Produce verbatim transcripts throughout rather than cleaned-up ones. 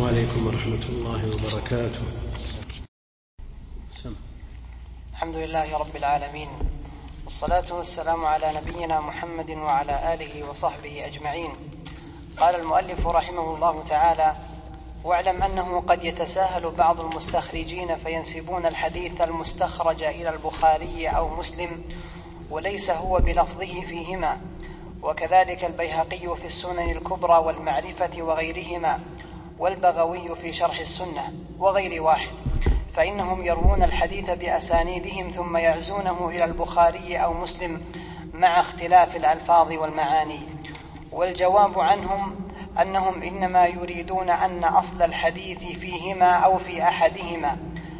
السلام عليكم ورحمة الله وبركاته. سم. الحمد لله رب العالمين، والصلاة والسلام على نبينا محمد وعلى آله وصحبه أجمعين. قال المؤلف رحمه الله تعالى: واعلم أنه قد يتساهل بعض المستخرجين فينسبون الحديث المستخرج إلى البخاري أو مسلم وليس هو بلفظه فيهما، وكذلك البيهقي في السنن الكبرى والمعرفة وغيرهما، والبغوي في شرح السنة وغير واحد، فإنهم يروون الحديث بأسانيدهم ثم يعزونه إلى البخاري أو مسلم مع اختلاف الألفاظ والمعاني. والجواب عنهم أنهم إنما يريدون أن أصل الحديث فيهما أو في أحدهما،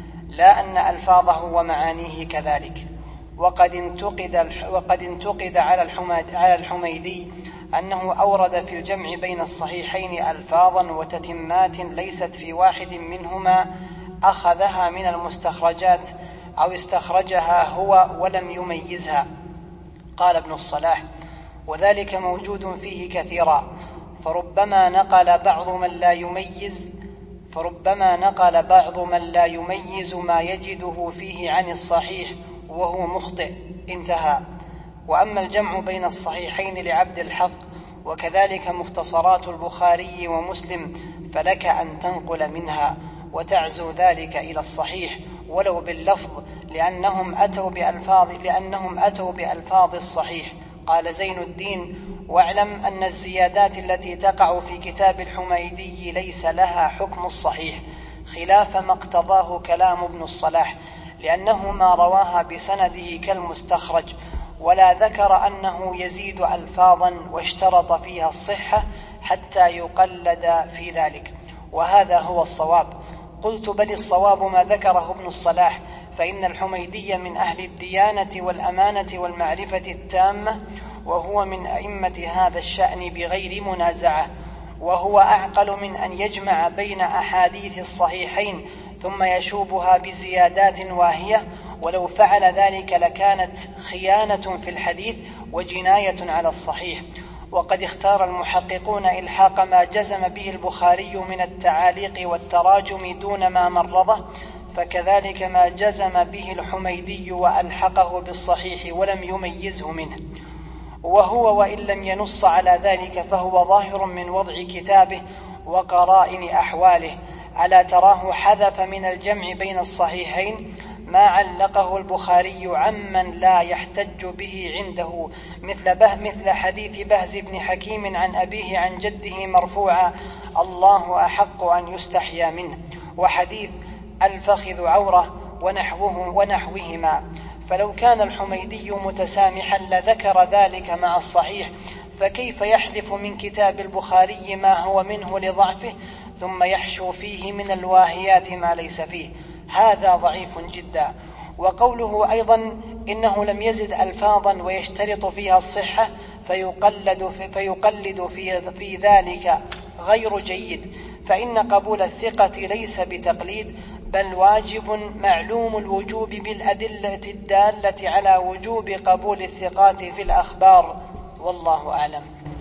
لا أن ألفاظه ومعانيه كذلك. وقد انتقد, وقد انتقد على الحميدي أنه أورد في الجمع بين الصحيحين ألفاظا وتتمات ليست في واحد منهما أخذها من المستخرجات أو استخرجها هو ولم يميزها. قال ابن الصلاح: وذلك موجود فيه كثيرا، فربما نقل بعض من لا يميز فربما نقل بعض من لا يميز ما يجده فيه عن الصحيح وهو مخطئ. انتهى. وأما الجمع بين الصحيحين لعبد الحق وكذلك مختصرات البخاري ومسلم فلك أن تنقل منها وتعزو ذلك إلى الصحيح ولو باللفظ، لأنهم أتوا بألفاظ لأنهم أتوا بألفاظ الصحيح. قال زين الدين: واعلم أن الزيادات التي تقع في كتاب الحميدي ليس لها حكم الصحيح، خلاف ما اقتضاه كلام ابن الصلاح، لأنه ما رواها بسنده كالمستخرج، ولا ذكر أنه يزيد ألفاظا واشترط فيها الصحة حتى يقلد في ذلك، وهذا هو الصواب. قلت: بل الصواب ما ذكره ابن الصلاح، فإن الحميدي من أهل الديانة والأمانة والمعرفة التامة، وهو من أئمة هذا الشأن بغير منازعة، وهو أعقل من أن يجمع بين أحاديث الصحيحين ثم يشوبها بزيادات واهية، ولو فعل ذلك لكانت خيانة في الحديث وجناية على الصحيح. وقد اختار المحققون إلحاق ما جزم به البخاري من التعاليق والتراجم دون ما مرضه، فكذلك ما جزم به الحميدي وألحقه بالصحيح ولم يميزه منه، وهو وإن لم ينص على ذلك فهو ظاهر من وضع كتابه وقرائن أحواله. ألا تراه حذف من الجمع بين الصحيحين ما علقه البخاري عمن لا يحتج به عنده، مثل, به مثل حديث بهز بن حكيم عن أبيه عن جده مرفوعا: الله أحق أن يستحيا منه، وحديث الفخذ عورة ونحوه ونحوهما. فلو كان الحميدي متسامحا لذكر ذلك مع الصحيح، فكيف يحذف من كتاب البخاري ما هو منه لضعفه ثم يحشو فيه من الواهيات ما ليس فيه؟ هذا ضعيف جدا. وقوله أيضا إنه لم يزد ألفاظا ويشترط فيها الصحة فيقلد في, فيقلد في, في ذلك غير جيد، فإن قبول الثقة ليس بتقليد، بل واجب معلوم الوجوب بالأدلة الدالة على وجوب قبول الثقات في الأخبار، والله أعلم.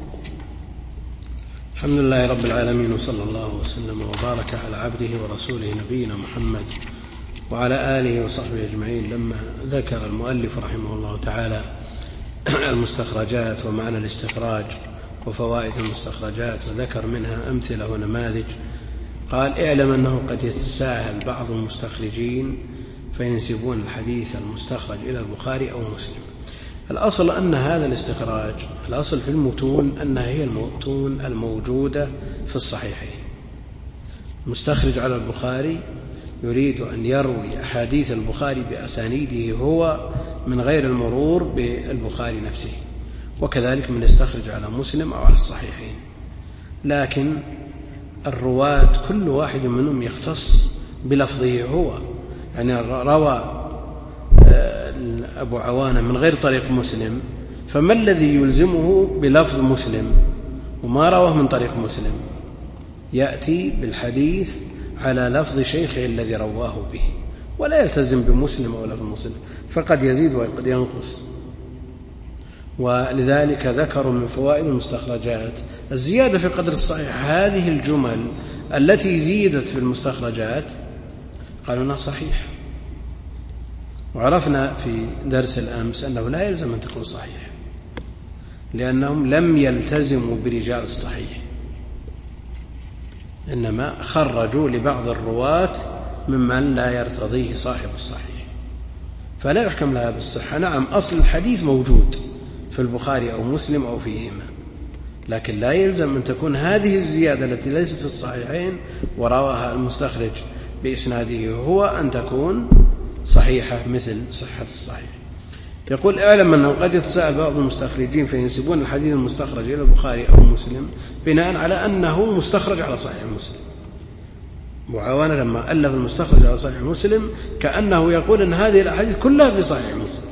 الحمد لله رب العالمين، وصلى الله وسلم وبارك على عبده ورسوله نبينا محمد وعلى آله وصحبه أجمعين. لما ذكر المؤلف رحمه الله تعالى المستخرجات ومعنى الاستخراج وفوائد المستخرجات وذكر منها أمثلة ونماذج، قال: اعلم أنه قد يتساهل بعض المستخرجين فينسبون الحديث المستخرج إلى البخاري أو مسلم. الأصل أن هذا الاستخراج، الأصل في المتون أنها هي المتون الموجودة في الصحيحين. المستخرج على البخاري يريد أن يروي أحاديث البخاري بأسانيده هو من غير المرور بالبخاري نفسه، وكذلك من يستخرج على مسلم أو على الصحيحين. لكن الرواة كل واحد منهم يختص بلفظه هو، يعني روى أبو عوانة من غير طريق مسلم، فما الذي يلزمه بلفظ مسلم وما رواه من طريق مسلم؟ يأتي بالحديث على لفظ شيخه الذي رواه به، ولا يلتزم بمسلم أو لفظ مسلم، فقد يزيد وقد ينقص. ولذلك ذكروا من فوائد المستخرجات الزيادة في قدر الصحيح. هذه الجمل التي زيدت في المستخرجات قالوا أنها صحيح. وعرفنا في درس الأمس أنه لا يلزم أن تكون صحيح، لأنهم لم يلتزموا برجال الصحيح، إنما خرجوا لبعض الرواة ممن لا يرتضيه صاحب الصحيح، فلا يحكم لها بالصحة. نعم أصل الحديث موجود في البخاري أو مسلم أو فيهما، لكن لا يلزم أن تكون هذه الزيادة التي ليست في الصحيحين ورواها المستخرج بإسناده هو أن تكون صحيحة مثل صحة الصحيح. يقول اعلم أنه قد يتساءل بعض المستخرجين فينسبون الحديث المستخرج إلى البخاري أو مسلم بناء على أنه مستخرج على صحيح مسلم. معاونة لما ألف المستخرج على صحيح مسلم كأنه يقول أن هذه الأحاديث كلها في صحيح مسلم،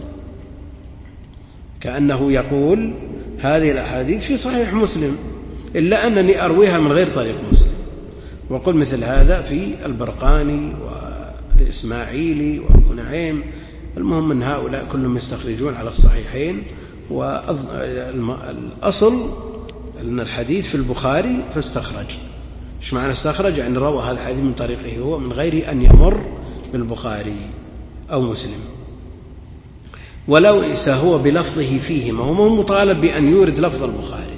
كأنه يقول هذه الأحاديث في صحيح مسلم إلا أنني أرويها من غير طريق مسلم. وقل مثل هذا في البرقاني والإسماعيلي وأبو نعيم. المهم من هؤلاء كلهم يستخرجون على الصحيحين، والأصل أن الحديث في البخاري فاستخرج. إيش معنى استخرج؟ يعني روى هذا الحديث من طريقه هو من غير أن يمر بالبخاري أو مسلم، ولو إسا هو بلفظه فيه، ما هو مطالب بأن يورد لفظ البخاري،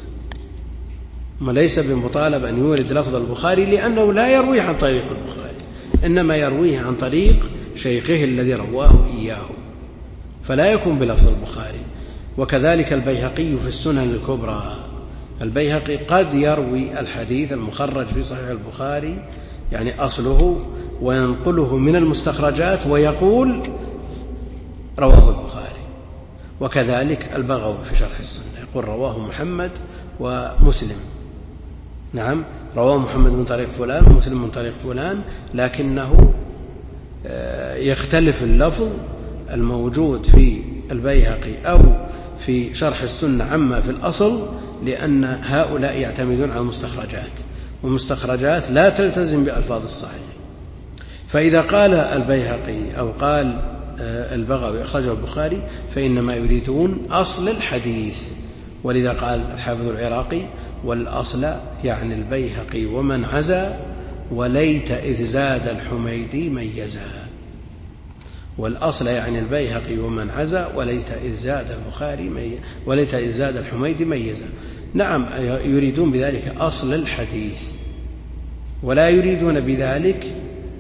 ما ليس بمطالب أن يورد لفظ البخاري لأنه لا يرويه عن طريق البخاري، إنما يرويه عن طريق شيخه الذي رواه إياه، فلا يكون بلفظ البخاري. وكذلك البيهقي في السنن الكبرى، البيهقي قد يروي الحديث المخرج في صحيح البخاري يعني أصله وينقله من المستخرجات ويقول رواه البخاري. وكذلك البغوي في شرح السنة يقول رواه محمد ومسلم، نعم رواه محمد من طريق فلان ومسلم من طريق فلان، لكنه يختلف اللفظ الموجود في البيهقي أو في شرح السنة عما في الأصل، لأن هؤلاء يعتمدون على المستخرجات، والمستخرجات لا تلتزم بألفاظ الصحيح. فإذا قال البيهقي أو قال البغوي أخرجه البخاري فإنما يريدون أصل الحديث، ولذا قال الحافظ العراقي والأصل يعني البيهقي ومن عزا وليت إذ زاد الحميدي ميزا. والأصل يعني البيهقي ومن عزا وليت إذ زاد البخاري مي... وليت إذ زاد الحميدي ميزا. نعم يريدون بذلك أصل الحديث، ولا يريدون بذلك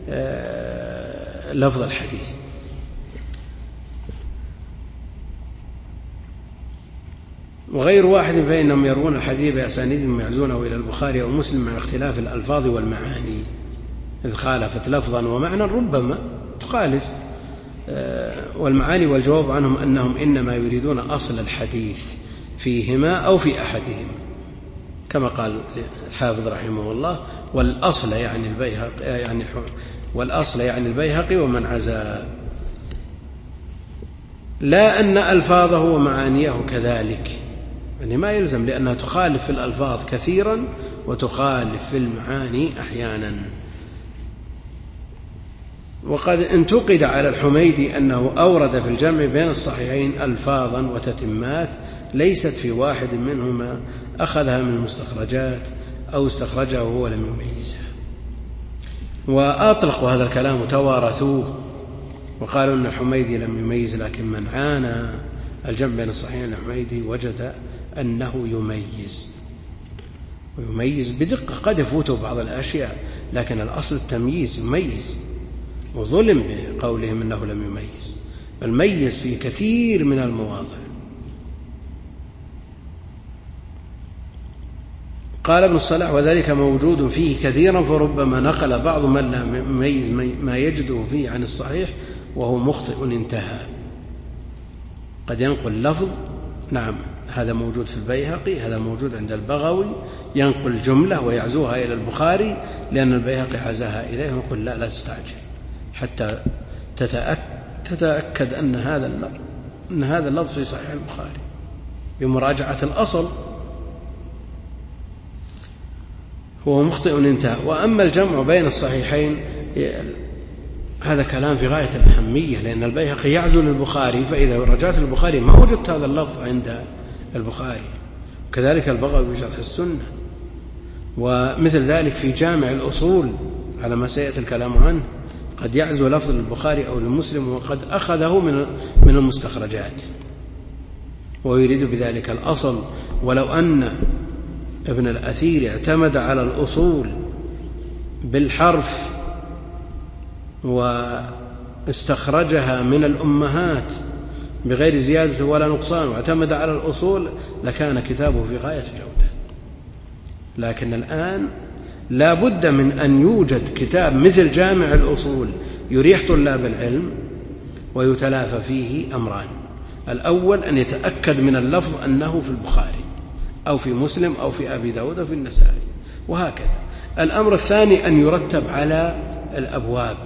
لفظ الحديث. وغير واحد فإنهم يروون الحديث بأسانيد يعزونه إلى البخاري أو مسلم مع اختلاف الألفاظ والمعاني، إذ خالفت لفظا ومعنى ربما تخالف والمعاني. والجواب عنهم أنهم إنما يريدون أصل الحديث فيهما أو في أحدهما، كما قال الحافظ رحمه الله والأصل يعني البيهقي يعني والأصل يعني البيهقي ومن عزا، لا أن ألفاظه ومعانيه كذلك، يعني ما يلزم، لأنها تخالف في الألفاظ كثيرا وتخالف في المعاني أحيانا. وقد انتقد على الحميدي أنه أورد في الجمع بين الصحيحين ألفاظا وتتمات ليست في واحد منهما أخذها من المستخرجات أو استخرجه وهو لم يميزها. وأطلقوا هذا الكلام وتوارثوه وقالوا أن الحميدي لم يميز، لكن من عانى الجمع بين الصحيحين الحميدي وجد أنه يميز، ويميز بدقة، قد يفوته بعض الأشياء لكن الأصل التمييز، يميز، وظلم بقولهم أنه لم يميز، بل ميز في كثير من المواضع. قال ابن الصلاح وذلك موجود فيه كثيرا، فربما نقل بعض من لا يميز ما يجده فيه عن الصحيح وهو مخطئ انتهى. قد ينقل لفظ، نعم هذا موجود في البيهقي، هذا موجود عند البغوي، ينقل جملة ويعزوها إلى البخاري لأن البيهقي عزاها إليه، ويقول لا لا تستعجل حتى تتأكد أن هذا اللفظ أن هذا اللفظ في صحيح البخاري بمراجعة الأصل، هو مخطئ انتهى. وأما الجمع بين الصحيحين هذا كلام في غاية الأهمية، لأن البيهقي يعزو للبخاري، فإذا رجعت البخاري ما وجدت هذا اللفظ عند البخاري، وكذلك البغوي بشرح السنة، ومثل ذلك في جامع الأصول على ما سيأتي الكلام عنه قد يعزو لفظ البخاري أو لمسلم وقد أخذه من من المستخرجات ويريد بذلك الأصل. ولو أن ابن الأثير اعتمد على الأصول بالحرف واستخرجها من الأمهات بغير زيادة ولا نقصان واعتمد على الأصول لكان كتابه في غاية الجودة. لكن الآن لا بد من أن يوجد كتاب مثل جامع الأصول يريح طلاب العلم ويتلافى فيه أمران: الأول أن يتأكد من اللفظ أنه في البخاري أو في مسلم أو في أبي داود أو في النسائي، وهكذا. الأمر الثاني أن يرتب على الأبواب،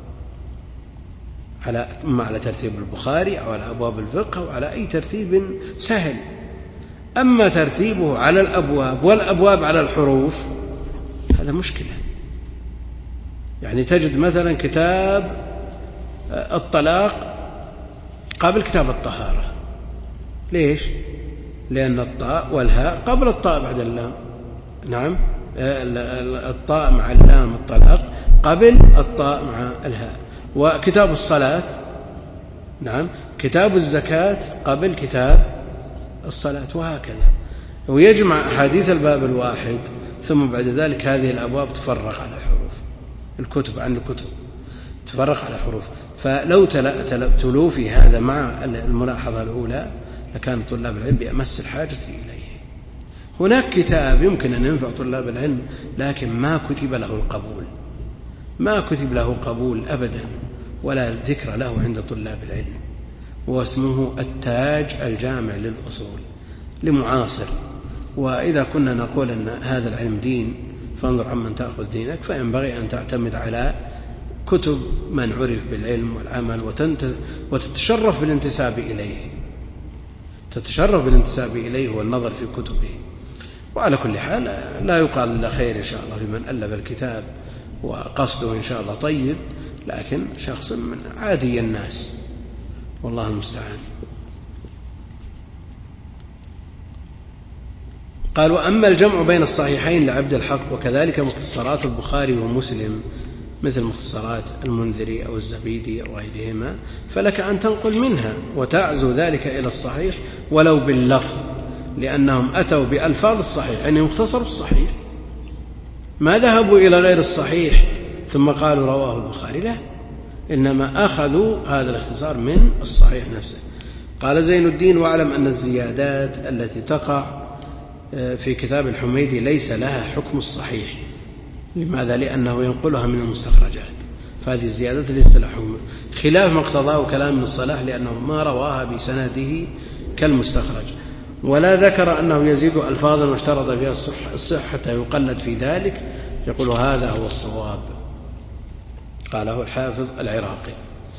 على إما على ترتيب البخاري أو على أبواب الفقه أو على أي ترتيب سهل. أما ترتيبه على الأبواب والأبواب على الحروف هذا مشكلة. يعني تجد مثلا كتاب الطلاق قبل كتاب الطهارة. ليش؟ لأن الطاء والهاء قبل الطاء بعد اللام. نعم، الطاء مع اللام الطلاق قبل الطاء مع الهاء. وكتاب الصلاة، نعم، كتاب الزكاة قبل كتاب الصلاة، وهكذا. ويجمع أحاديث الباب الواحد ثم بعد ذلك هذه الأبواب تفرق على حروف، الكتب عن الكتب تفرق على حروف. فلو تلو في هذا مع الملاحظة الأولى لكان طلاب العلم بأمس الحاجة إليه. هناك كتاب يمكن أن ينفع طلاب العلم لكن ما كتب له القبول، ما كتب له قبول أبدا ولا ذكر له عند طلاب العلم، واسمه التاج الجامع للأصول لمعاصر. وإذا كنا نقول أن هذا العلم دين فانظر عمن تأخذ دينك، فينبغي أن تعتمد على كتب من عرف بالعلم والعمل وتتشرف بالانتساب إليه، تتشرف بالانتساب إليه والنظر في كتبه. وعلى كل حال لا يقال إلا خير إن شاء الله لمن ألف الكتاب وقصده إن شاء الله طيب، لكن شخص من عادي الناس، والله المستعان. قال: وأما الجمع بين الصحيحين لعبد الحق وكذلك مختصرات البخاري ومسلم مثل مختصرات المنذري أو الزبيدي أو غيرهما فلك أن تنقل منها وتعزو ذلك إلى الصحيح ولو باللفظ، لأنهم أتوا بألفاظ الصحيح، يعني مختصر الصحيح، ما ذهبوا إلى غير الصحيح ثم قالوا رواه البخاري، لا، إنما أخذوا هذا الاختصار من الصحيح نفسه. قال زين الدين: واعلم أن الزيادات التي تقع في كتاب الحميدي ليس لها حكم الصحيح. لماذا؟ لأنه ينقلها من المستخرجات، فهذه الزيادات ليس لها حكم، خلاف ما اقتضاه كلام ابن الصلاح لأنه ما رواها بسنده كالمستخرج. ولا ذكر أنه يزيد ألفاظا واشترط فيها الصحة حتى يقلد في ذلك، يقول هذا هو الصواب، قاله الحافظ العراقي.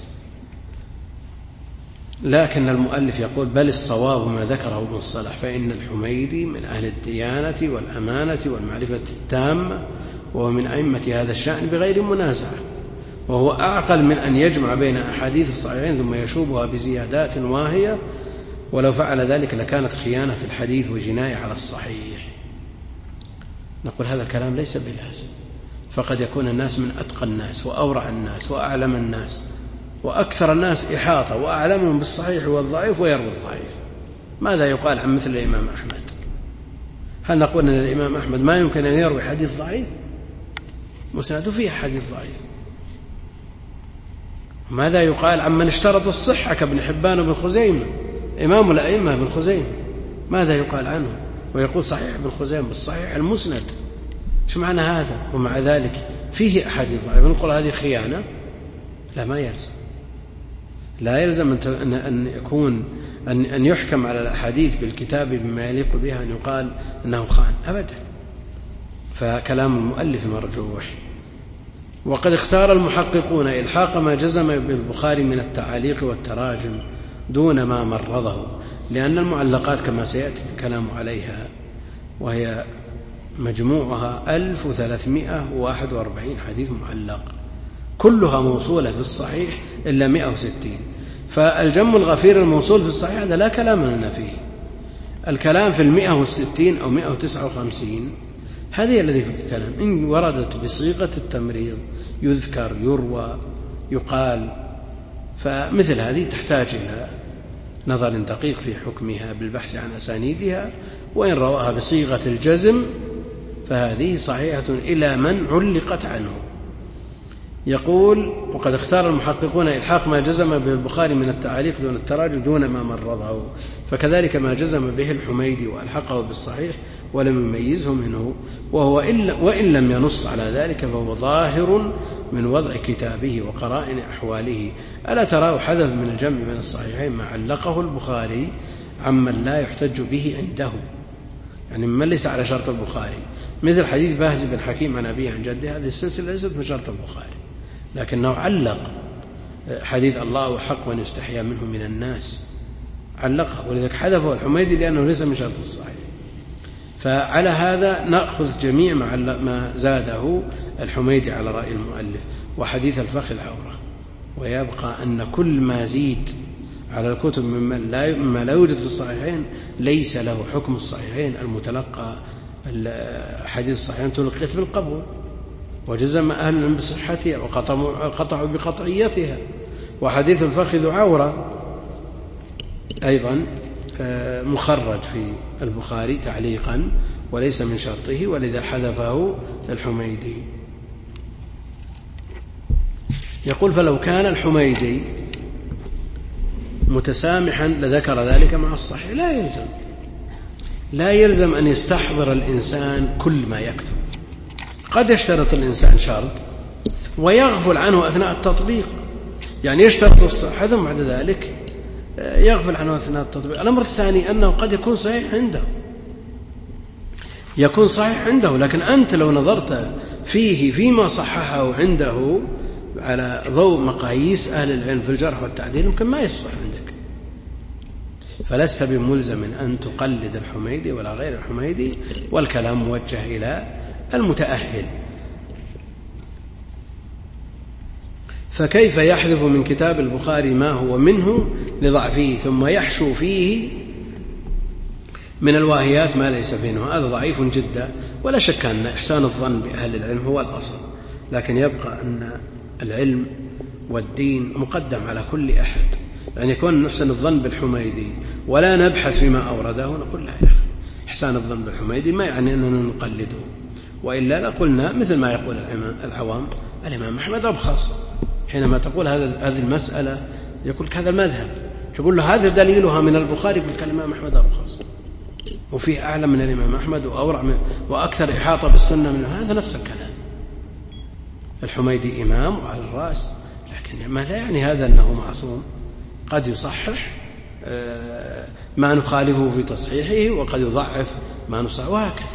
لكن المؤلف يقول: بل الصواب ما ذكره ابن الصلاح، فإن الحميدي من أهل الديانة والأمانة والمعرفة التامة، وهو من أئمة هذا الشأن بغير منازعة، وهو أعقل من أن يجمع بين أحاديث الصحيحين ثم يشوبها بزيادات واهية، ولو فعل ذلك لكانت خيانة في الحديث وجناية على الصحيح. نقول هذا الكلام ليس بلازم، فقد يكون الناس من أتقى الناس وأورع الناس وأعلم الناس وأكثر الناس إحاطة وأعلمهم بالصحيح والضعيف ويروي الضعيف. ماذا يقال عن مثل الإمام أحمد؟ هل نقول أن الإمام أحمد ما يمكن أن يروي حديث ضعيف؟ مسنده فيه حديث ضعيف. ماذا يقال عن من اشترط الصحة كابن حبان وابن خزيمة، إمام الأئمة ابن خزيمة؟ ماذا يقال عنه ويقول صحيح ابن خزيمة بالصحيح المسند؟ شو معنى هذا؟ ومع ذلك فيه أحاديث ضعيفة، نقول هذه خيانة؟ لا، ما يلزم، لا يلزم أن يكون أن يحكم على الأحاديث بالكتاب بما يليق بها أن يقال أنه خان أبدا. فكلام المؤلف مرجوح. وقد اختار المحققون إلحاق ما جزم بالبخاري من التعاليق والتراجم دون ما مرضه، لأن المعلقات كما سيأتي الكلام عليها وهي مجموعها ألف وثلاثمائة وواحد وأربعين حديث معلق كلها موصولة في الصحيح إلا مئة وستين، فالجم الغفير الموصول في الصحيح هذا لا كلام لنا فيه. الكلام في المئة والستين أو مئة وتسعة وخمسين هذه الذي في الكلام. إن وردت بصيغة التمريض يذكر يروى يقال، فمثل هذه تحتاج إلى نظر دقيق في حكمها بالبحث عن أسانيدها. وإن رواها بصيغة الجزم فهذه صحيحة إلى من علقت عنه. يقول: وقد اختار المحققون إلحاق ما جزم به البخاري من التعاليق دون التراجع دون ما مرضه، فكذلك ما جزم به الحميدي وألحقه بالصحيح ولم يميزه منه، وهو إلا وإن لم ينص على ذلك فهو ظاهر من وضع كتابه وقرائن أحواله. ألا تراه حذف من الجمع بين الصحيحين ما علقه البخاري عمن لا يحتج به عنده، يعني من ليس على شرط البخاري، مثل حديث باهز بن حكيم عن أبيه عن جده. هذه السلسلة ليست من شرط البخاري، لكنه علق حديث الله حق من يستحيا منه من الناس، علقه، ولذلك حذفه الحميدي لأنه ليس من شرط الصحيح. فعلى هذا نأخذ جميع ما زاده الحميدي على رأي المؤلف. وحديث الفخذ عورة، ويبقى أن كل ما زيد على الكتب مما لا, مما لا يوجد في الصحيحين ليس له حكم الصحيحين المتلقى. حديث الصحيحين تلقيت بالقبول، وجزم أهل العلم بصحتها وقطعوا بقطعيتها. وحديث الفخذ عورة أيضا مخرج في البخاري تعليقا وليس من شرطه، ولذا حذفه الحميدي. يقول: فلو كان الحميدي متسامحا لذكر ذلك مع الصحيح. لا يلزم لا يلزم أن يستحضر الإنسان كل ما يكتب. قد يشترط الإنسان شرط ويغفل عنه أثناء التطبيق، يعني يشترط الصحة ثم بعد ذلك يغفل عنه أثناء التطبيق. الأمر الثاني أنه قد يكون صحيح عنده يكون صحيح عنده لكن أنت لو نظرت فيه فيما صححه عنده على ضوء مقاييس أهل العلم في الجرح والتعديل يمكن ما يصح عندك، فلست بملزم أن تقلد الحميدي ولا غير الحميدي، والكلام موجه إلى المتأهل. فكيف يحذف من كتاب البخاري ما هو منه لضعفه ثم يحشو فيه من الواهيات ما ليس فيه؟ هذا ضعيف جدا، ولا شك أن إحسان الظن بأهل العلم هو الأصل، لكن يبقى أن العلم والدين مقدم على كل أحد. يعني يكون نحسن الظن بالحميدي ولا نبحث فيما أورده، نقول لا يا أخي، إحسان الظن بالحميدي ما يعني أننا نقلده، وإلا لقلنا مثل ما يقول العوام: الإمام أحمد أبخص. حينما تقول هذه المسألة يقول هذا المذهب، تقول له هذا دليلها من البخاري، يقول الإمام أحمد أبخص، وفيه أعلم من الإمام أحمد وأورع من وأكثر إحاطة بالسنة من هذا. نفس الكلام، الحميدي إمام وعلى الرأس، لكن ما لا يعني هذا أنه معصوم. قد يصحح ما نخالفه في تصحيحه وقد يضعف ما نصحح، وهكذا.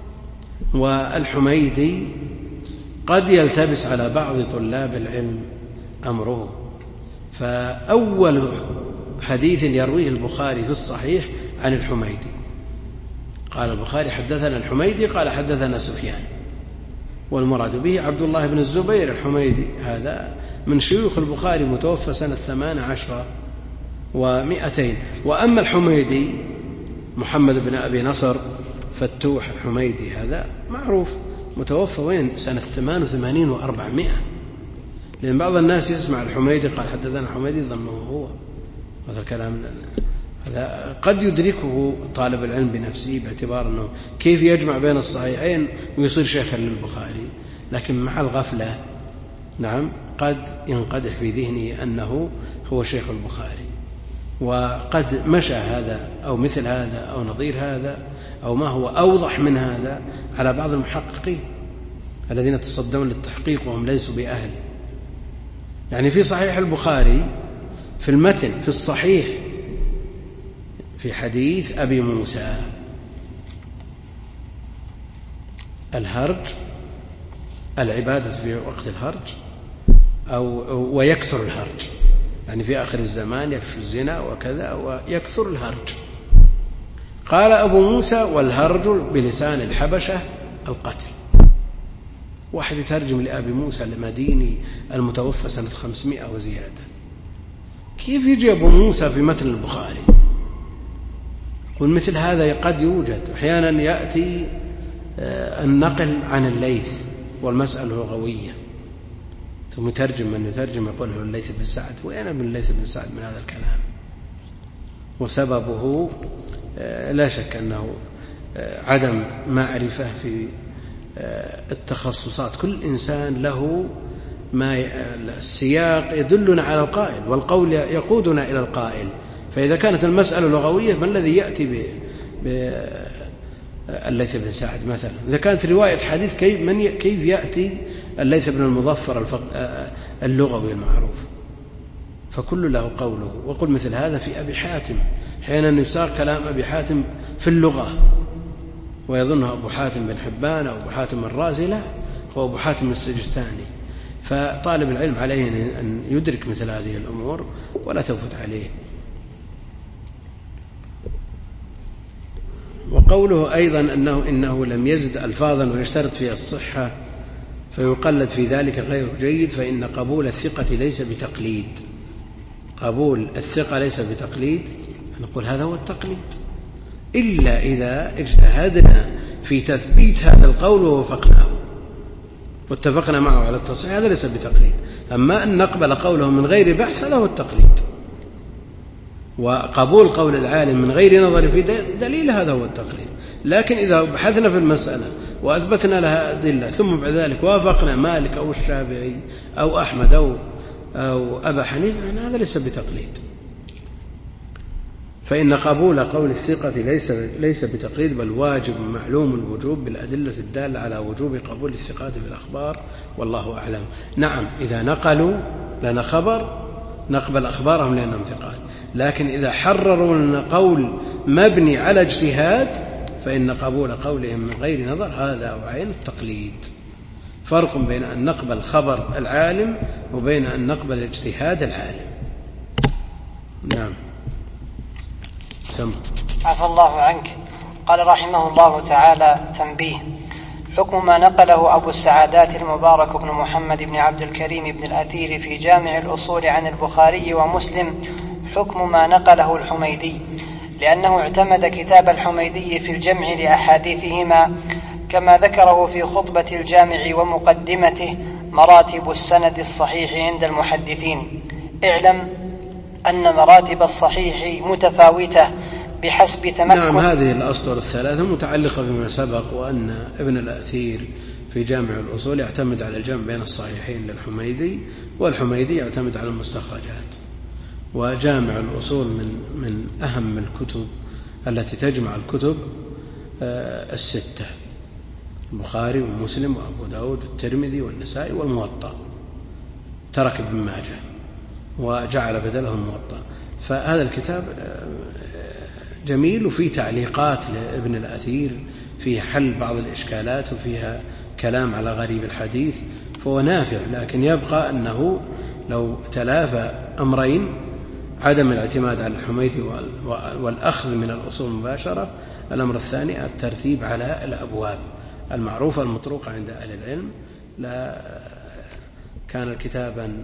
والحميدي قد يلتبس على بعض طلاب العلم أمره. فأول حديث يرويه البخاري في الصحيح عن الحميدي، قال البخاري: حدثنا الحميدي قال حدثنا سفيان، والمراد به عبد الله بن الزبير الحميدي، هذا من شيوخ البخاري، متوفى سنة ثمان عشر ومئتين. وأما الحميدي محمد بن أبي نصر فتوح الحميدي، هذا معروف، متوفى وين؟ سنة ثمان وثمانين وأربعمائة. لأن بعض الناس يسمع الحميدي قال حدثنا الحميدي ظنه هو، هذا الكلام هذا قد يدركه طالب العلم بنفسه، باعتبار أنه كيف يجمع بين الصحيحين ويصير شيخا للبخاري، لكن مع الغفلة نعم قد ينقدح في ذهنه أنه هو شيخ البخاري، وقد مشى هذا أو مثل هذا أو نظير هذا أو ما هو أوضح من هذا على بعض المحققين الذين تصدون للتحقيق وهم ليسوا بأهل. يعني في صحيح البخاري في المتن في الصحيح في حديث أبي موسى الهرج، العبادة في وقت الهرج أو ويكثر الهرج، يعني في آخر الزمان يفشو الزنا وكذا ويكثر الهرج. قال أبو موسى: والهرج بلسان الحبشة القتل. واحد يترجم لأبي موسى المديني المتوفى سنة خمسمائة وزيادة، كيف يجي أبو موسى في متن البخاري؟ قل مثل هذا قد يوجد أحيانا، يأتي النقل عن الليث والمسألة لغوية، ثم يترجم من يترجم يقول له الليث بن سعد، وأنا من الليث بن سعد من هذا الكلام؟ وسببه لا شك أنه عدم معرفة في التخصصات. كل إنسان له ما السياق يدلنا على القائل، والقول يقودنا إلى القائل. فإذا كانت المسألة لغوية ما الذي يأتي ب الليث بن سعد مثلا؟ إذا كانت رواية حديث كيف, من كيف يأتي الليث بن المظفر اللغوي المعروف؟ فكل له قوله. وقل مثل هذا في أبي حاتم، حين يساق كلام أبي حاتم في اللغة ويظنه أبو حاتم بن حبان أو أبو حاتم الرازي، لا، هو أبو حاتم السجستاني. فطالب العلم عليه أن يدرك مثل هذه الأمور ولا تفوت عليه. وقوله أيضا أنه إنه لم يزد ألفاظا ويشترط فيها الصحة فيقلد في ذلك غير جيد، فإن قبول الثقة ليس بتقليد. قبول الثقة ليس بتقليد، نقول هذا هو التقليد، إلا إذا اجتهدنا في تثبيت هذا القول ووفقناه واتفقنا معه على التصحيح، هذا ليس بتقليد. أما أن نقبل قوله من غير بحث هذا هو التقليد. وقبول قول العالم من غير نظر في دليل هذا هو التقليد. لكن إذا بحثنا في المسألة وأثبتنا لها أدلة ثم بعد ذلك وافقنا مالك أو الشافعي أو أحمد أو, أو أبا حنيفة، هذا ليس بتقليد. فإن قبول قول الثقة ليس, ليس بتقليد، بل واجب معلوم الوجوب بالأدلة الدالة على وجوب قبول الثقات بالأخبار، والله أعلم. نعم، إذا نقلوا لنا خبر نقبل أخبارهم لأنهم ثقات، لكن إذا حرروا لنا قول مبني على اجتهاد فإن قبول قولهم من غير نظر هذا عين التقليد. فرق بين أن نقبل خبر العالم وبين أن نقبل اجتهاد العالم. نعم. سم. عفى الله عنك. قال رحمه الله تعالى: تنبيه. حكم ما نقله أبو السعادات المبارك بن محمد بن عبد الكريم بن الأثير في جامع الأصول عن البخاري ومسلم حكم ما نقله الحميدي، لأنه اعتمد كتاب الحميدي في الجمع لأحاديثهما، كما ذكره في خطبة الجامع ومقدمته مراتب السند الصحيح عند المحدثين. اعلم أن مراتب الصحيح متفاوتة بحسب تمكن. نعم، هذه الأسطر الثلاثة متعلقة بما سبق، وأن ابن الأثير في جامع الأصول يعتمد على الجمع بين الصحيحين للحميدي، والحميدي يعتمد على المستخرجات. وجامع الأصول من, من أهم الكتب التي تجمع الكتب الستة: البخاري ومسلم وأبو داود والترمذي والنسائي والموطأ، ترك ابن ماجه وجعل بدله الموطأ. فهذا الكتاب جميل، وفيه تعليقات لابن الأثير، فيه حل بعض الإشكالات، وفيها كلام على غريب الحديث، فهو نافع. لكن يبقى أنه لو تلافى أمرين: عدم الاعتماد على الحميدي والأخذ من الأصول مباشرة. الأمر الثاني الترتيب على الأبواب المعروفة المطروقة عند أهل العلم، لا كان كتابا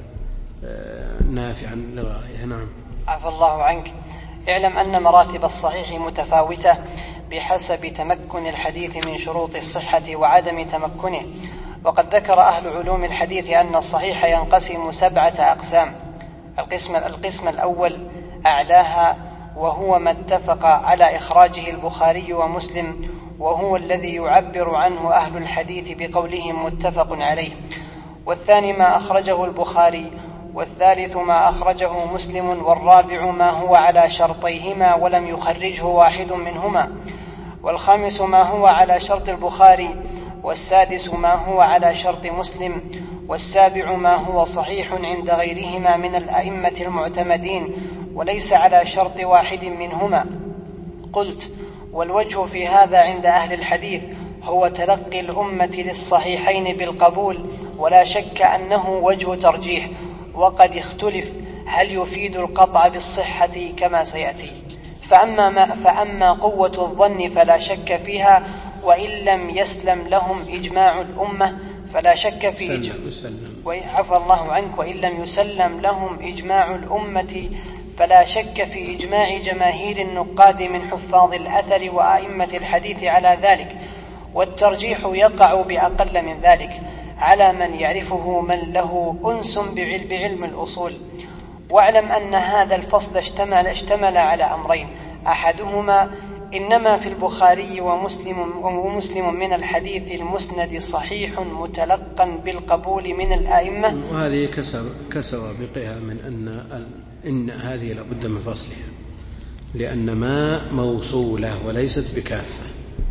نافعا للغاية. نعم. عفى الله عنك. اعلم أن مراتب الصحيح متفاوتة بحسب تمكن الحديث من شروط الصحة وعدم تمكنه. وقد ذكر أهل علوم الحديث أن الصحيح ينقسم سبعة أقسام. القسم, القسم الأول أعلاها، وهو ما اتفق على إخراجه البخاري ومسلم، وهو الذي يعبر عنه أهل الحديث بقولهم متفق عليه. والثاني ما أخرجه البخاري، والثالث ما أخرجه مسلم، والرابع ما هو على شرطيهما ولم يخرجه واحد منهما، والخامس ما هو على شرط البخاري، والسادس ما هو على شرط مسلم، والسابع ما هو صحيح عند غيرهما من الأئمة المعتمدين وليس على شرط واحد منهما. قلت: والوجه في هذا عند أهل الحديث هو تلقي الأمة للصحيحين بالقبول، ولا شك أنه وجه ترجيح، وقد اختلف هل يفيد القطع بالصحة كما سيأتي. فأما, ما فأما قوة الظن فلا شك فيها، وإن لم يسلم لهم إجماع الأمة فلا شك في إجماع عفى الله عنك وإن لم يسلم لهم إجماع الأمة فلا شك في إجماع جماهير النقاد من حفاظ الأثر وأئمة الحديث على ذلك. والترجيح يقع بأقل من ذلك على من يعرفه من له أنس بعلم الأصول. واعلم أن هذا الفصل اشتمل, اشتمل على أمرين: أحدهما إنما في البخاري ومسلم, ومسلم من الحديث المسند صحيح متلقا بالقبول من الأئمة. وهذه كسر, كسر بقها من أن, إن هذه لابد من فصلها، لأن ما موصولة وليست بكافة.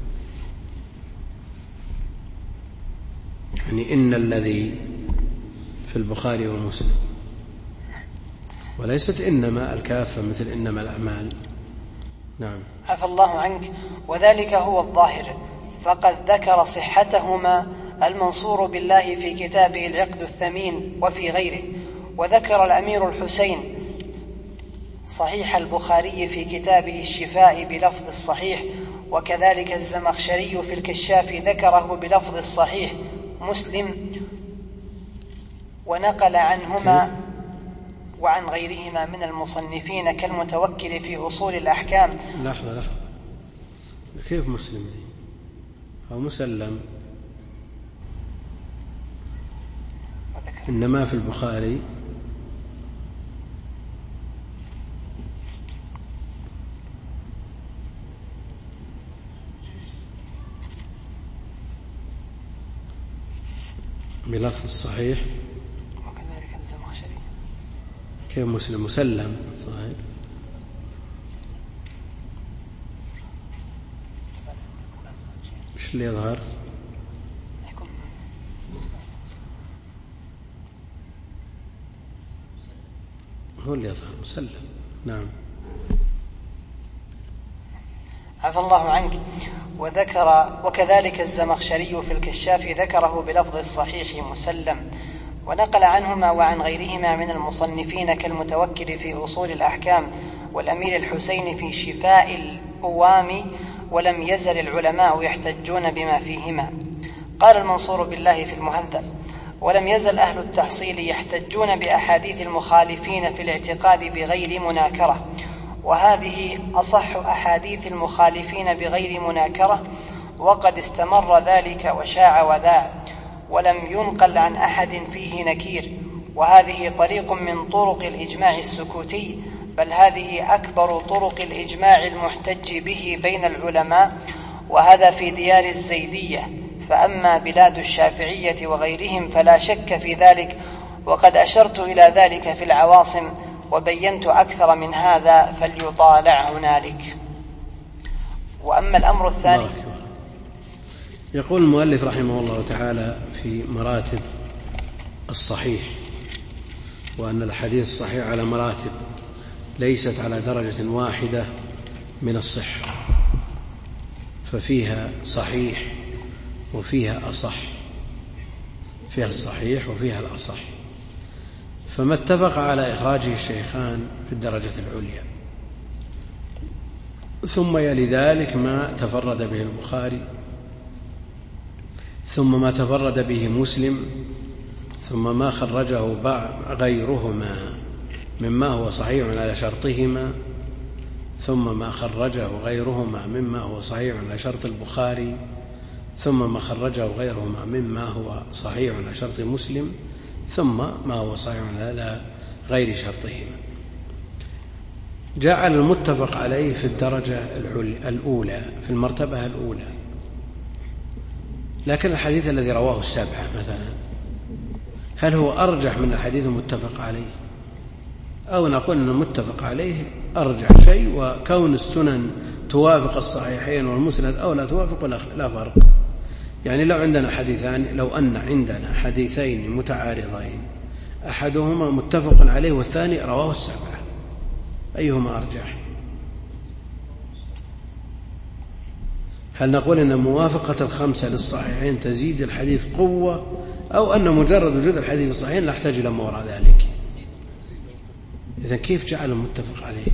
يعني إن الذي في البخاري ومسلم، وليست إنما الكافة مثل إنما الأعمال. نعم. عفى الله عنك. وذلك هو الظاهر، فقد ذكر صحتهما المنصور بالله في كتابه العقد الثمين وفي غيره، وذكر الأمير الحسين صحيح البخاري في كتابه الشفاء بلفظ الصحيح، وكذلك الزمخشري في الكشاف ذكره بلفظ الصحيح مسلم، ونقل عنهما وعن غيرهما من المصنفين كالمتوكل في أصول الأحكام. لحظة لحظة، كيف مسلم دي أو مسلم؟ إنما في البخاري بلفظ الصحيح، وكذلك الزمخشري. كيف مسلم؟ مسلم صحيح. ايش اللي يظهر؟ هو اللي يظهر مسلم. نعم. عفى الله عنك. وذكر وكذلك الزمخشري في الكشاف ذكره بلفظ الصحيح مسلم، ونقل عنهما وعن غيرهما من المصنفين كالمتوكل في أصول الأحكام والأمير الحسين في شفاء الأوام، ولم يزل العلماء يحتجون بما فيهما. قال المنصور بالله في المهذب: ولم يزل أهل التحصيل يحتجون بأحاديث المخالفين في الاعتقاد بغير مناكرة، وهذه أصح أحاديث المخالفين بغير مناكرة، وقد استمر ذلك وشاع وذاع، ولم ينقل عن أحد فيه نكير، وهذه طريق من طرق الإجماع السكوتي، بل هذه أكبر طرق الإجماع المحتج به بين العلماء، وهذا في ديار الزيدية. فأما بلاد الشافعية وغيرهم فلا شك في ذلك، وقد أشرت إلى ذلك في العواصم، وبينت أكثر من هذا فليطالع هنالك. وأما الأمر الثاني، يقول المؤلف رحمه الله تعالى في مراتب الصحيح، وأن الحديث الصحيح على مراتب ليست على درجة واحدة من الصحة، ففيها صحيح وفيها أصح، فيها الصحيح وفيها الأصح. فما اتفق على إخراجه الشيخان في الدرجة العليا، ثم يلي ذلك ما تفرد به البخاري، ثم ما تفرد به مسلم، ثم ما خرجه غيرهما مما هو صحيح على شرطهما، ثم ما خرجه غيرهما مما هو صحيح على شرط البخاري، ثم ما خرجه غيرهما مما هو صحيح على شرط مسلم، ثم ما هو صحيح على غير شرطهما. جعل المتفق عليه في الدرجة الأولى، في المرتبة الأولى. لكن الحديث الذي رواه السبعة مثلا، هل هو أرجح من الحديث المتفق عليه؟ أو نقول أن المتفق عليه أرجح شيء، وكون السنن توافق الصحيحين والمسند أو لا توافق لا فرق. يعني لو عندنا حديثان، لو أن عندنا حديثين متعارضين أحدهما متفق عليه والثاني رواه السبعة، أيهما أرجح؟ هل نقول أن موافقة الخمسة للصحيحين تزيد الحديث قوة، أو أن مجرد وجود الحديث الصحيحين لا يحتاج إلى ما وراء ذلك؟ إذن كيف جعل المتفق عليه؟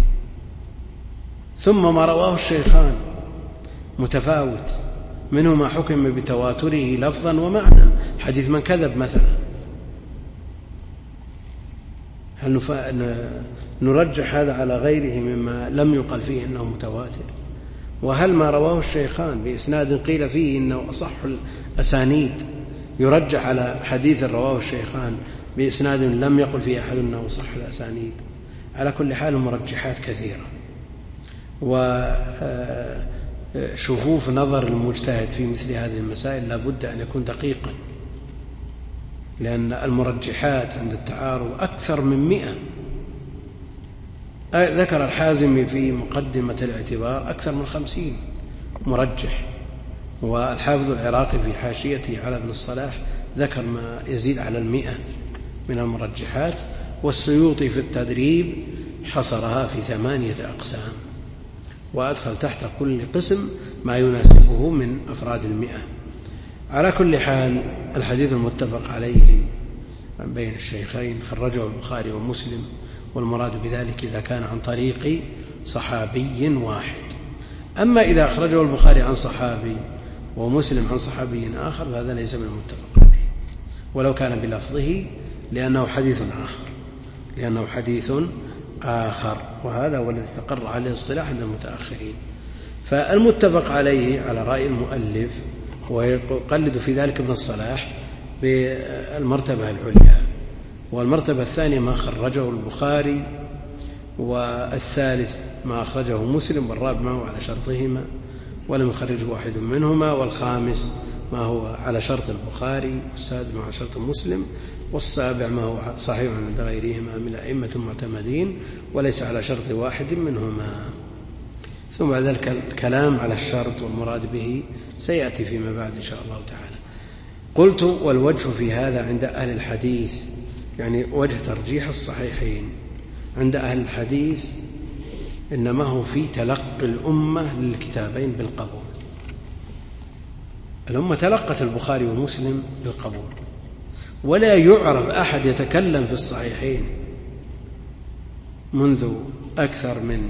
ثم ما رواه الشيخان متفاوت، منه ما حكم بتواتره لفظا ومعنى، حديث من كذب مثلا، هل نرجح هذا على غيره مما لم يقل فيه أنه متواتر؟ وهل ما رواه الشيخان بإسناد قيل فيه إنه أصح الأسانيد يرجح على حديث رواه الشيخان بإسناد لم يقل فيه أحد أنه صح الأسانيد؟ على كل حال مرجحات كثيرة، وشفوف نظر المجتهد في مثل هذه المسائل لا بد أن يكون دقيقا، لأن المرجحات عند التعارض أكثر من مئة. ذكر الحازمي في مقدمة الاعتبار أكثر من خمسين مرجح، والحافظ العراقي في حاشيته على ابن الصلاح ذكر ما يزيد على المئة من المرجحات، والسيوطي في التدريب حصرها في ثمانية أقسام، وأدخل تحت كل قسم ما يناسبه من أفراد المئة. على كل حال الحديث المتفق عليه بين الشيخين خرجه البخاري ومسلم، والمراد بذلك إذا كان عن طريق صحابي واحد. أما إذا أخرجه البخاري عن صحابي ومسلم عن صحابي آخر فهذا ليس من المتفق عليه، ولو كان بلفظه، لأنه حديث آخر لأنه حديث آخر وهذا هو الذي استقر عليه الاصطلاح عند المتأخرين. فالمتفق عليه على رأي المؤلف ويقلد في ذلك ابن الصلاح بالمرتبة العليا، والمرتبة الثانية ما خرجه البخاري، والثالث ما أخرجه مسلم، والرابع ما هو على شرطهما ولم يخرجه واحد منهما، والخامس ما هو على شرط البخاري، والسادس ما هو على شرط مسلم، والسابع ما هو صحيح عند غيرهما من الأئمة المعتمدين وليس على شرط واحد منهما. ثم بعد ذلك الكلام على الشرط والمراد به سيأتي فيما بعد إن شاء الله تعالى. قلت والوجه في هذا عند أهل الحديث، يعني وجه ترجيح الصحيحين عند أهل الحديث إنما هو في تلقي الأمة للكتابين بالقبول. الأمة تلقت البخاري ومسلم بالقبول، ولا يعرف أحد يتكلم في الصحيحين منذ أكثر من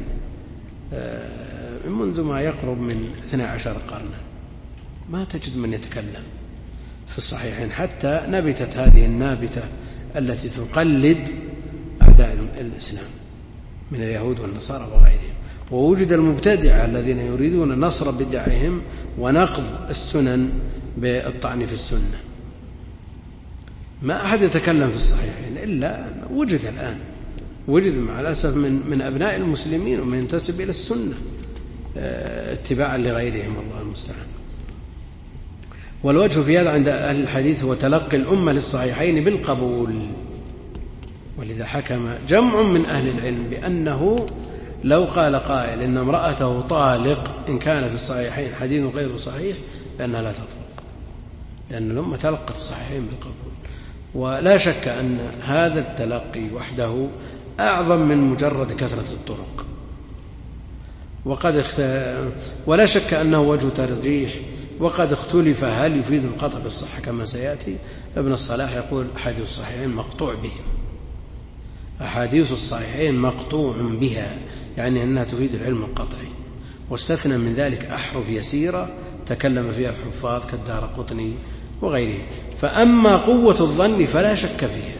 منذ ما يقرب من اثني عشر قرنا، ما تجد من يتكلم في الصحيحين، حتى نبتت هذه النابتة التي تقلد أعداء الإسلام من اليهود والنصارى وغيرهم، ووجد المبتدعة الذين يريدون نصر بدعهم ونقض السنن بالطعن في السنة. ما أحد يتكلم في الصحيحين إلا وجد الآن، وجد مع الأسف من, من أبناء المسلمين ومن ينتسب إلى السنة اتباعا لغيرهم، الله المستعان. والوجه في هذا عند أهل الحديث هو تلقي الأمة للصحيحين بالقبول، ولذا حكم جمع من أهل العلم بأنه لو قال قائل إن امرأته طالق إن كان في الصحيحين حديث غير صحيح بأنها لا تطلق، لأن الأمة تلقت الصحيحين بالقبول. ولا شك أن هذا التلقي وحده أعظم من مجرد كثرة الطرق، وقد اخت... ولا شك أنه وجه ترجيح، وقد اختلف هل يفيد القطع بالصحة كما سيأتي. ابن الصلاح يقول أحاديث الصحيحين مقطوع بهم، أحاديث الصحيحين مقطوع بها، يعني أنها تفيد العلم القطعي، واستثنى من ذلك أحرف يسيرة تكلم فيها الحفاظ كالدارقطني وغيره. فأما قوة الظن فلا شك فيها،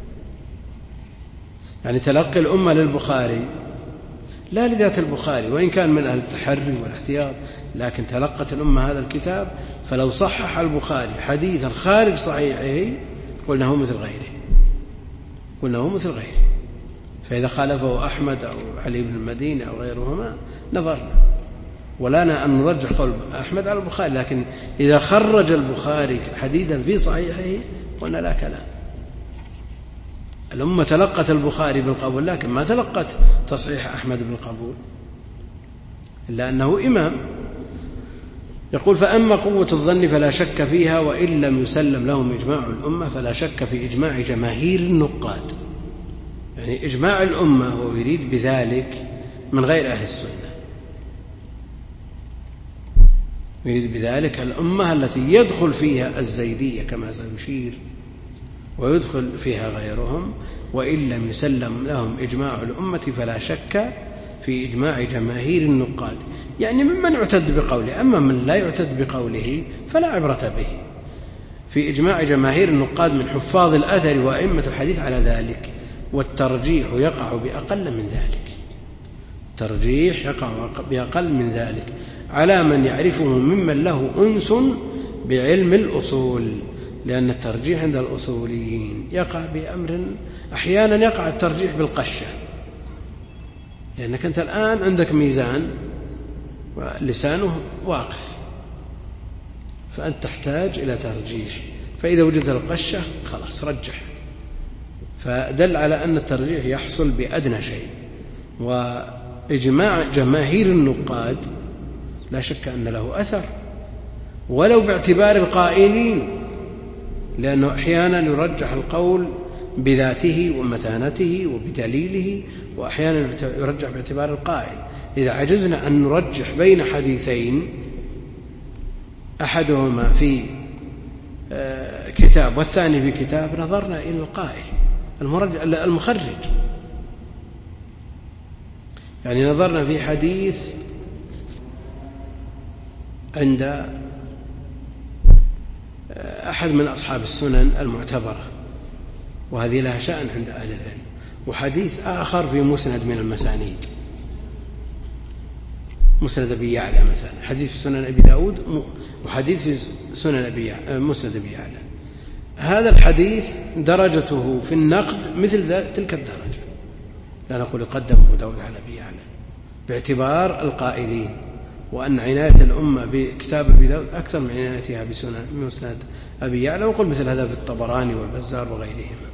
يعني تلقي الأمة للبخاري لا لذات البخاري وإن كان من أهل التحري والاحتياط، لكن تلقت الأمة هذا الكتاب، فلو صحح البخاري حديثا خارج صحيحه قلنا هو مثل غيره قلنا هو مثل غيره فإذا خالفه أحمد أو علي بن المديني أو غيرهما نظرنا، ولا أن نرجح قول أحمد على البخاري، لكن إذا خرج البخاري حديثا في صحيحه قلنا لا كلام. الأمة تلقت البخاري بالقبول لكن ما تلقت تصحيح أحمد بالقبول، إلا أنه إمام. يقول فأما قوة الظن فلا شك فيها، وإن لم يسلم لهم إجماع الأمة فلا شك في إجماع جماهير النقاد، يعني إجماع الأمة ويريد بذلك من غير أهل السنة، يريد بذلك الأمة التي يدخل فيها الزيدية كما سنشير ويدخل فيها غيرهم. وإن لم يسلم لهم إجماع الأمة فلا شك في إجماع جماهير النقاد، يعني ممن يعتد بقوله، أما من لا يعتد بقوله فلا عبرة به. في إجماع جماهير النقاد من حفاظ الأثر وأئمة الحديث على ذلك، والترجيح يقع بأقل من ذلك، الترجيح يقع بأقل من ذلك. على من يعرفه ممن له أنس بعلم الأصول، لأن الترجيح عند الأصوليين يقع بأمر، أحيانا يقع الترجيح بالقشة، لأنك أنت الآن عندك ميزان ولسانه واقف، فأنت تحتاج إلى ترجيح، فإذا وجد القشة خلاص رجح. فدل على أن الترجيح يحصل بأدنى شيء. وإجماع جماهير النقاد لا شك أن له أثر، ولو باعتبار القائلين، لأنه أحيانا يرجح القول بذاته ومتانته وبدليله، وأحيانا يرجح باعتبار القائل. إذا عجزنا أن نرجح بين حديثين أحدهما في كتاب والثاني في كتاب، نظرنا إلى القائل المخرج، يعني نظرنا في حديث عند أحد من أصحاب السنن المعتبرة، وهذه لها شأن عند أهل العلم، وحديث آخر في مسند من المسانيد، مسند أبي يعلى مثلا، حديث في سنن أبي داود وحديث في سنن أبي يعلى، مسند أبي يعلى. هذا الحديث درجته في النقد مثل تلك الدرجة، لا نقول يقدم أبو داود على أبي يعلى باعتبار القائلين، وأن عناية الأمة بكتاب أبي داود أكثر من عنايتها بمسند أبي يعلى، وقل مثل هذا في الطبراني والبزار وغيرهما،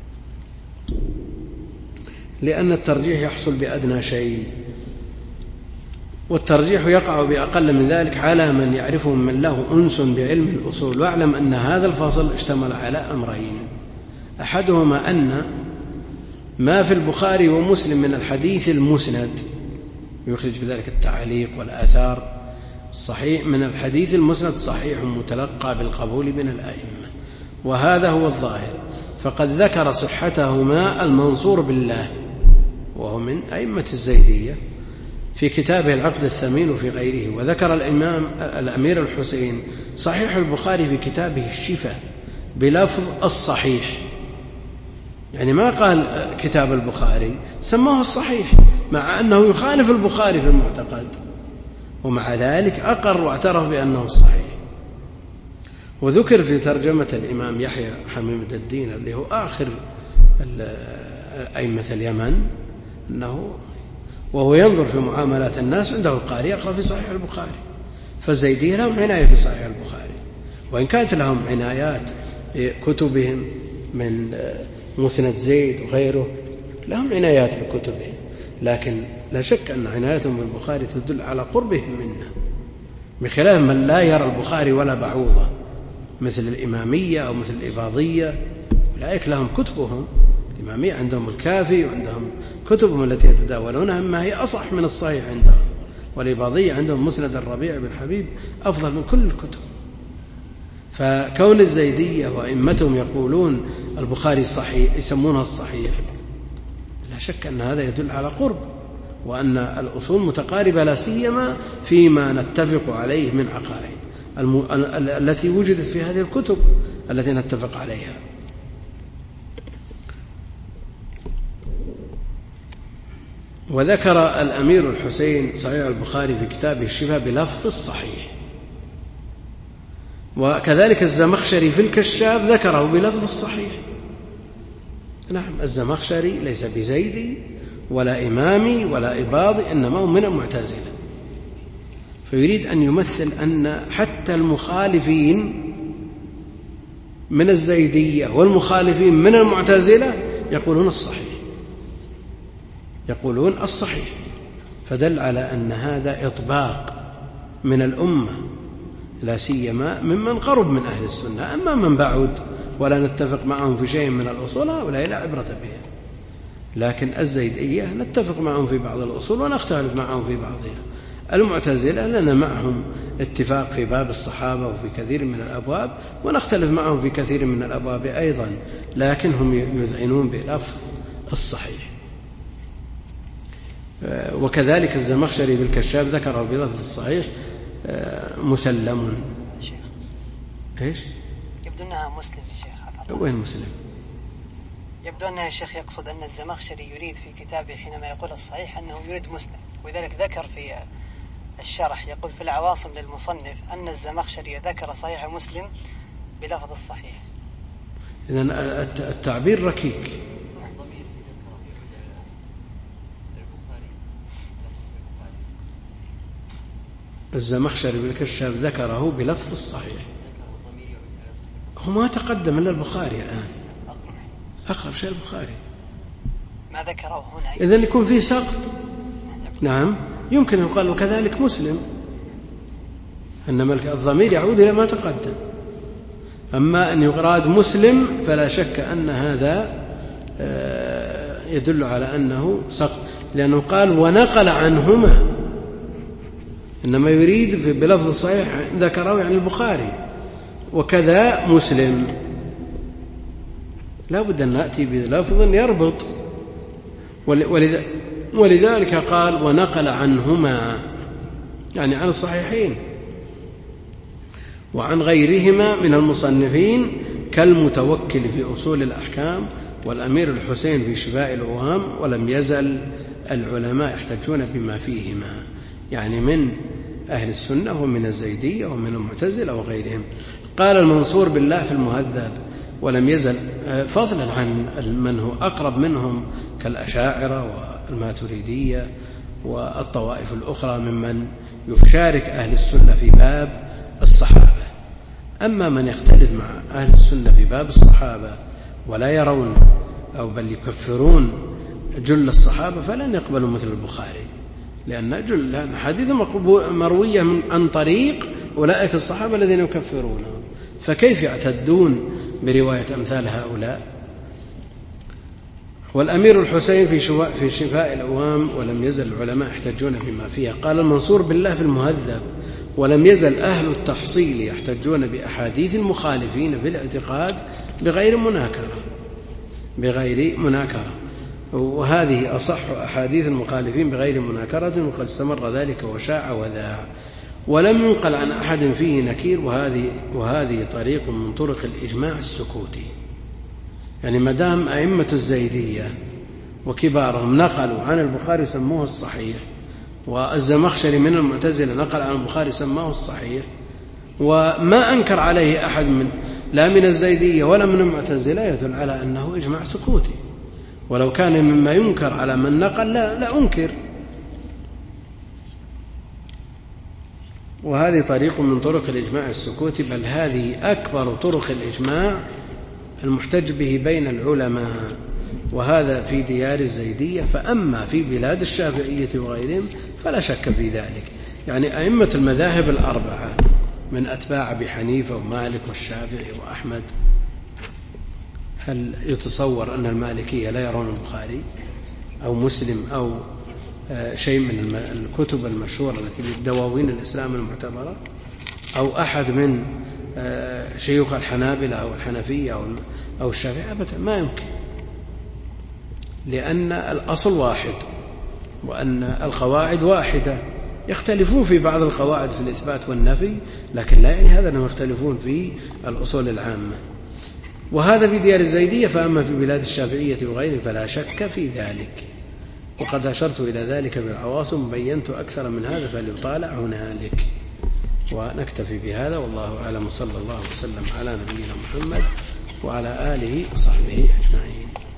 لأن الترجيح يحصل بأدنى شيء، والترجيح يقع بأقل من ذلك على من يعرفه من له أنس بعلم الأصول. واعلم أن هذا الفصل اشتمل على أمرين، أحدهما أن ما في البخاري ومسلم من الحديث المسند، يخرج بذلك التعليق والآثار الصحيح، من الحديث المسند صحيح متلقى بالقبول من الأئمة، وهذا هو الظاهر. فقد ذكر صحتهما المنصور بالله وهو من أئمة الزيدية في كتابه العقد الثمين وفي غيره، وذكر الإمام الأمير الحسين صحيح البخاري في كتابه الشفاء بلفظ الصحيح، يعني ما قال كتاب البخاري، سماه الصحيح، مع أنه يخالف البخاري في المعتقد، ومع ذلك أقر واعترف بأنه الصحيح. وذكر في ترجمة الإمام يحيى حميد الدين اللي هو آخر أئمة اليمن، أنه وهو ينظر في معاملات الناس عنده القارئ يقرأ في صحيح البخاري، فالزيدية لهم عناية في صحيح البخاري، وإن كانت لهم عنايات كتبهم من مسند زيد وغيره، لهم عنايات بكتبهم، لكن لا شك أن عنايتهم بالبخاري تدل على قربهم منا، بخلاف من لا يرى البخاري ولا بعوضة مثل الإمامية أو مثل الإباضية، أولئك لهم كتبهم، الإمامية عندهم الكافي وعندهم كتبهم التي يتداولونها ما هي أصح من الصحيح عندهم، والإباضية عندهم مسند الربيع بن حبيب أفضل من كل الكتب. فكون الزيدية وأئمتهم يقولون البخاري صحيح يسمونه الصحيح، لا شك أن هذا يدل على قرب، وأن الأصول متقاربة، لا سيما فيما نتفق عليه من عقائد الم... التي وجدت في هذه الكتب التي نتفق عليها. وذكر الأمير الحسين صحيح البخاري في كتابه الشفاء بلفظ الصحيح، وكذلك الزمخشري في الكشاف ذكره بلفظ الصحيح. نعم، الزمخشري ليس بزيدي ولا إمامي ولا إباضي، إنما هو من المعتزلة، فيريد أن يمثل أن حتى المخالفين من الزيدية والمخالفين من المعتزلة يقولون الصحيح، يقولون الصحيح، فدل على أن هذا إطباق من الأمة، لا سيما ممن قرب من أهل السنة. أما من بعد ولا نتفق معهم في شيء من الأصول هؤلاء لا عبرة بهم، لكن الزيدية نتفق معهم في بعض الأصول ونختلف معهم في بعضها. المعتزلة لنا معهم اتفاق في باب الصحابة وفي كثير من الأبواب، ونختلف معهم في كثير من الأبواب أيضا، لكن هم يذعنون بلفظ الصحيح. وكذلك الزمخشري بالكشاف ذكره بلفظ الصحيح مسلم. ايش؟ يبدو انها مسلم يا شيخ. وين مسلم؟ يبدو انها يا شيخ يقصد ان الزمخشري يريد في كتابه حينما يقول الصحيح انه يريد مسلم، ولذلك ذكر في الشرح يقول في العواصم للمصنف أن الزمخشري ذكر صحيح مسلم بلفظ الصحيح. إذن التعبير ركيك. الزمخشري بالكشاف ذكره بلفظ الصحيح، هو ما تقدم إلا البخاري الآن، أقرب شيء البخاري، ما ذكره هنا. إذن يكون فيه سقط. نعم يمكن أن يقال وكذلك مسلم، إنما الضمير يعود إلى ما تقدم. أما أن يراد مسلم فلا شك أن هذا يدل على أنه سقط، لأنه قال ونقل عنهما، إنما يريد بلفظ الصحيح ذكره يعني البخاري، وكذا مسلم. لا بد أن نأتي بلفظ يربط، ولذلك قال ونقل عنهما، يعني عن الصحيحين وعن غيرهما من المصنفين كالمتوكل في أصول الأحكام والأمير الحسين في شفاء الأوهام، ولم يزل العلماء يحتجون بما فيهما، يعني من أهل السنة ومن الزيدية ومن المعتزلة وغيرهم. قال المنصور بالله في المهذب ولم يزل، فضلا عن من هو أقرب منهم كالأشاعرة والماتريدية والطوائف الأخرى ممن يشارك أهل السنة في باب الصحابة. أما من يختلف مع أهل السنة في باب الصحابة ولا يرون أو بل يكفرون جل الصحابة فلن يقبلوا مثل البخاري، لأن جل حديث مروية عن طريق أولئك الصحابة الذين يكفرونهم، فكيف يعتدون برواية أمثال هؤلاء؟ والأمير الحسين في شفاء الأوهام ولم يزل العلماء يحتجون بما فيها. قال المنصور بالله في المهذب ولم يزل أهل التحصيل يحتجون بأحاديث المخالفين في الاعتقاد بغير مناكرة بغير مناكرة وهذه أصح أحاديث المخالفين بغير مناكرة، وقد استمر ذلك وشاع وذاع، ولم ينقل عن أحد فيه نكير، وهذه, وهذه طريق من طرق الإجماع السكوتي. يعني مدام أئمة الزيدية وكبارهم نقلوا عن البخاري سموه الصحيح، والزمخشري من المعتزلة نقل عن البخاري سماه الصحيح، وما أنكر عليه أحد من لا من الزيدية ولا من المعتزلة، يدل على أنه إجماع سكوتي. ولو كان مما ينكر على من نقل لا, لا أنكر. وهذه طريق من طرق الإجماع السكوتي، بل هذه أكبر طرق الإجماع المحتج به بين العلماء، وهذا في ديار الزيدية. فأما في بلاد الشافعية وغيرهم فلا شك في ذلك. يعني أئمة المذاهب الأربعة من أتباع أبي حنيفة ومالك والشافعي وأحمد، هل يتصور أن المالكية لا يرون البخاري أو مسلم أو شيء من الكتب المشهورة التي دواوين الإسلام المعتبرة، أو أحد من شيوخ الحنابلة أو الحنفية أو الشافعية؟ أبدا ما يمكن، لأن الأصل واحد وأن القواعد واحدة. يختلفون في بعض القواعد في الإثبات والنفي، لكن لا يعني هذا أنهم يختلفون في الأصول العامة. وهذا في ديار الزيدية. فأما في بلاد الشافعية وغيره فلا شك في ذلك، وقد أشرت إلى ذلك بالعواصم وبينت أكثر من هذا فليطالع هنالك. ونكتفي بهذا، والله أعلم، صلى الله وسلم على نبينا محمد وعلى آله وصحبه أجمعين.